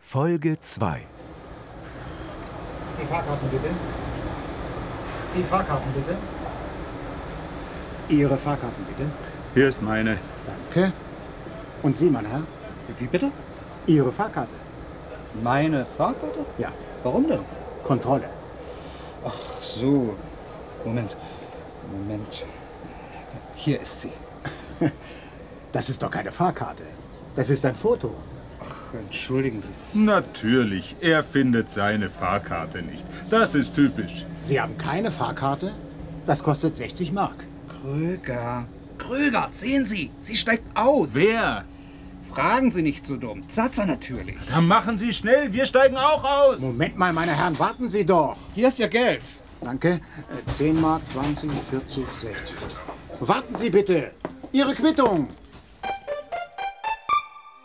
Folge 2. Die Fahrkarten bitte. Die Fahrkarten bitte. Ihre Fahrkarten bitte. Hier ist meine. Danke. Und Sie, mein Herr? Wie bitte? Ihre Fahrkarte. Meine Fahrkarte? Ja. Warum denn? Kontrolle. Ach so. Moment. Hier ist sie. Das ist doch keine Fahrkarte. Das ist ein Foto. Ach, entschuldigen Sie. Natürlich, er findet seine Fahrkarte nicht. Das ist typisch. Sie haben keine Fahrkarte? Das kostet 60 Mark. Kröger, sehen Sie, sie steigt aus. Wer? Fragen Sie nicht so dumm. Zatzer natürlich. Dann machen Sie schnell, wir steigen auch aus. Moment mal, meine Herren, warten Sie doch. Hier ist Ihr Geld. Danke. 10 Mark, 20, 40, 60. Warten Sie bitte. Ihre Quittung.